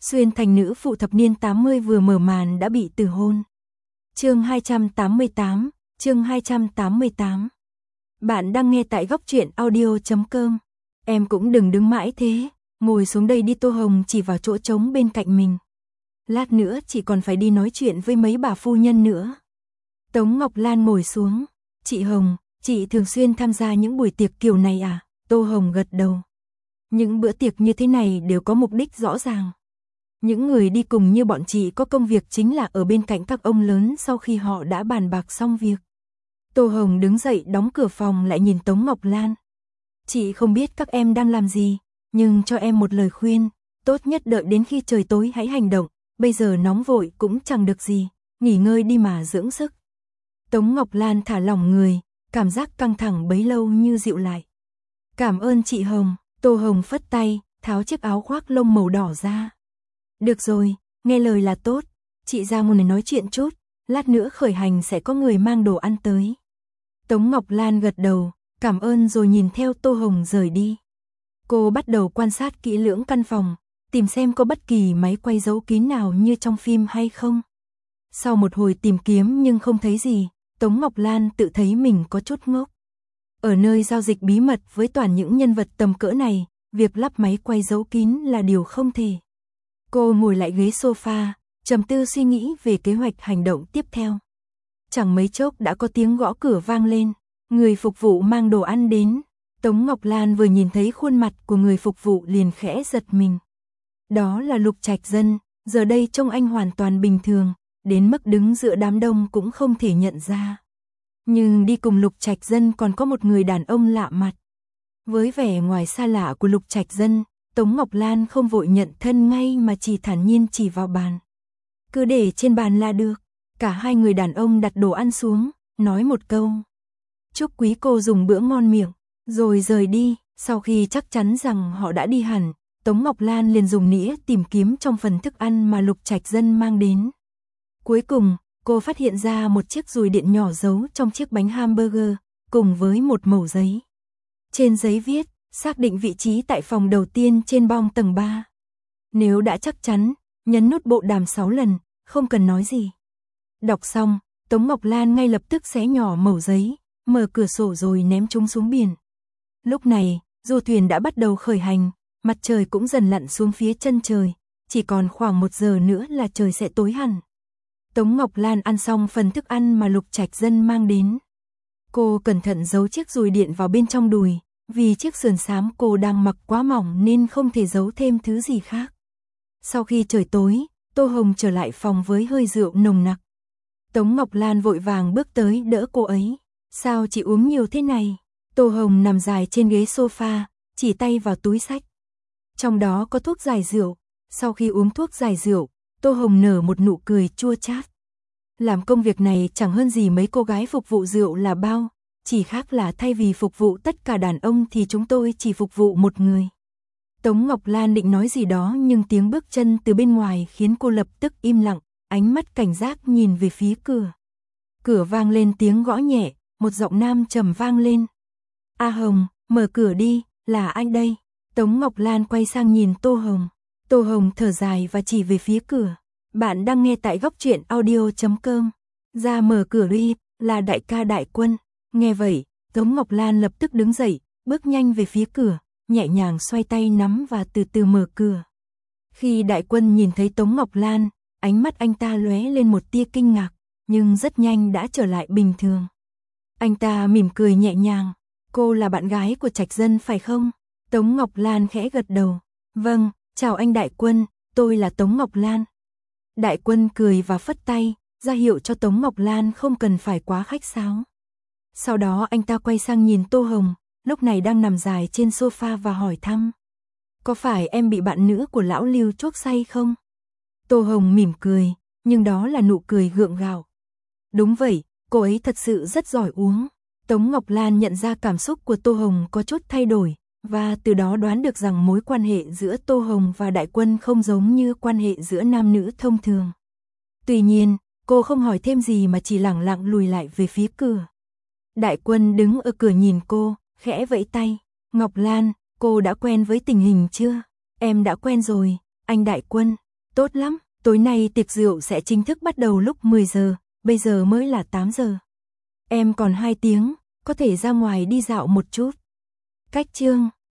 Xuyên thành nữ phụ thập niên 80 vừa mở màn đã bị từ hôn. Chương 288, chương 288. Bạn đang nghe tại góc truyện audio.com. Em cũng đừng đứng mãi thế, ngồi xuống đây đi. Tô Hồng chỉ vào chỗ trống bên cạnh mình. Lát nữa chị còn phải đi nói chuyện với mấy bà phu nhân nữa. Tống Ngọc Lan ngồi xuống. Chị Hồng, chị thường xuyên tham gia những buổi tiệc kiểu này à? Tô Hồng gật đầu. Những bữa tiệc như thế này đều có mục đích rõ ràng. Những người đi cùng như bọn chị có công việc chính là ở bên cạnh các ông lớn sau khi họ đã bàn bạc xong việc. Tô Hồng đứng dậy đóng cửa phòng lại nhìn Tống Ngọc Lan. Chị không biết các em đang làm gì, nhưng cho em một lời khuyên, tốt nhất đợi đến khi trời tối hãy hành động, bây giờ nóng vội cũng chẳng được gì, nghỉ ngơi đi mà dưỡng sức. Tống Ngọc Lan thả lỏng người, cảm giác căng thẳng bấy lâu như dịu lại. Cảm ơn chị Hồng. Tô Hồng phất tay, tháo chiếc áo khoác lông màu đỏ ra. Được rồi, nghe lời là tốt, chị ra ngoài này nói chuyện chút, lát nữa khởi hành sẽ có người mang đồ ăn tới. Tống Ngọc Lan gật đầu, cảm ơn rồi nhìn theo Tô Hồng rời đi. Cô bắt đầu quan sát kỹ lưỡng căn phòng, tìm xem có bất kỳ máy quay giấu kín nào như trong phim hay không. Sau một hồi tìm kiếm nhưng không thấy gì, Tống Ngọc Lan tự thấy mình có chút ngốc. Ở nơi giao dịch bí mật với toàn những nhân vật tầm cỡ này, việc lắp máy quay giấu kín là điều không thể. Cô ngồi lại ghế sofa, trầm tư suy nghĩ về kế hoạch hành động tiếp theo. Chẳng mấy chốc đã có tiếng gõ cửa vang lên, người phục vụ mang đồ ăn đến. Tống Ngọc Lan vừa nhìn thấy khuôn mặt của người phục vụ liền khẽ giật mình. Đó là Lục Trạch Dân, giờ đây trông anh hoàn toàn bình thường, đến mức đứng giữa đám đông cũng không thể nhận ra. Nhưng đi cùng Lục Trạch Dân còn có một người đàn ông lạ mặt. Với vẻ ngoài xa lạ của Lục Trạch Dân, Tống Ngọc Lan không vội nhận thân ngay mà chỉ thản nhiên chỉ vào bàn. Cứ để trên bàn là được. Cả hai người đàn ông đặt đồ ăn xuống, nói một câu. Chúc quý cô dùng bữa ngon miệng, rồi rời đi. Sau khi chắc chắn rằng họ đã đi hẳn, Tống Ngọc Lan liền dùng nĩa tìm kiếm trong phần thức ăn mà Lục Trạch Dân mang đến. Cuối cùng, cô phát hiện ra một chiếc dùi điện nhỏ giấu trong chiếc bánh hamburger, cùng với một mẩu giấy. Trên giấy viết, xác định vị trí tại phòng đầu tiên trên bong tầng 3. Nếu đã chắc chắn, nhấn nút bộ đàm 6 lần, không cần nói gì. Đọc xong, Tống Ngọc Lan ngay lập tức xé nhỏ mẩu giấy, mở cửa sổ rồi ném chúng xuống biển. Lúc này, du thuyền đã bắt đầu khởi hành, mặt trời cũng dần lặn xuống phía chân trời, chỉ còn khoảng 1 giờ nữa là trời sẽ tối hẳn. Tống Ngọc Lan ăn xong phần thức ăn mà Lục Trạch Dân mang đến. Cô cẩn thận giấu chiếc dùi điện vào bên trong đùi, vì chiếc sườn xám cô đang mặc quá mỏng nên không thể giấu thêm thứ gì khác. Sau khi trời tối, Tô Hồng trở lại phòng với hơi rượu nồng nặc. Tống Ngọc Lan vội vàng bước tới đỡ cô ấy. Sao chị uống nhiều thế này? Tô Hồng nằm dài trên ghế sofa, chỉ tay vào túi xách. Trong đó có thuốc giải rượu. Sau khi uống thuốc giải rượu, Tô Hồng nở một nụ cười chua chát. Làm công việc này chẳng hơn gì mấy cô gái phục vụ rượu là bao, chỉ khác là thay vì phục vụ tất cả đàn ông thì chúng tôi chỉ phục vụ một người. Tống Ngọc Lan định nói gì đó nhưng tiếng bước chân từ bên ngoài khiến cô lập tức im lặng, ánh mắt cảnh giác nhìn về phía cửa. Cửa vang lên tiếng gõ nhẹ, một giọng nam trầm vang lên. A Hồng, mở cửa đi, là anh đây. Tống Ngọc Lan quay sang nhìn Tô Hồng. Tô Hồng thở dài và chỉ về phía cửa. Bạn đang nghe tại góc truyện audio.com. Ra mở cửa đi, là đại ca Đại Quân. Nghe vậy, Tống Ngọc Lan lập tức đứng dậy, bước nhanh về phía cửa, nhẹ nhàng xoay tay nắm và từ từ mở cửa. Khi Đại Quân nhìn thấy Tống Ngọc Lan, ánh mắt anh ta lóe lên một tia kinh ngạc, nhưng rất nhanh đã trở lại bình thường. Anh ta mỉm cười nhẹ nhàng. Cô là bạn gái của Trạch Dân phải không? Tống Ngọc Lan khẽ gật đầu. Vâng, chào anh Đại Quân, tôi là Tống Ngọc Lan. Đại Quân cười và phất tay, ra hiệu cho Tống Ngọc Lan không cần phải quá khách sáo. Sau đó anh ta quay sang nhìn Tô Hồng, lúc này đang nằm dài trên sofa và hỏi thăm. Có phải em bị bạn nữ của lão Lưu chuốc say không? Tô Hồng mỉm cười, nhưng đó là nụ cười gượng gạo. Đúng vậy, cô ấy thật sự rất giỏi uống. Tống Ngọc Lan nhận ra cảm xúc của Tô Hồng có chút thay đổi, và từ đó đoán được rằng mối quan hệ giữa Tô Hồng và Đại Quân không giống như quan hệ giữa nam nữ thông thường. Tuy nhiên, cô không hỏi thêm gì mà chỉ lẳng lặng lùi lại về phía cửa. Đại Quân đứng ở cửa nhìn cô, khẽ vẫy tay. Ngọc Lan, cô đã quen với tình hình chưa? Em đã quen rồi, anh Đại Quân. Tốt lắm, tối nay tiệc rượu sẽ chính thức bắt đầu lúc 10 giờ, bây giờ mới là 8 giờ. Em còn 2 tiếng, có thể ra ngoài đi dạo một chút. Cách Trương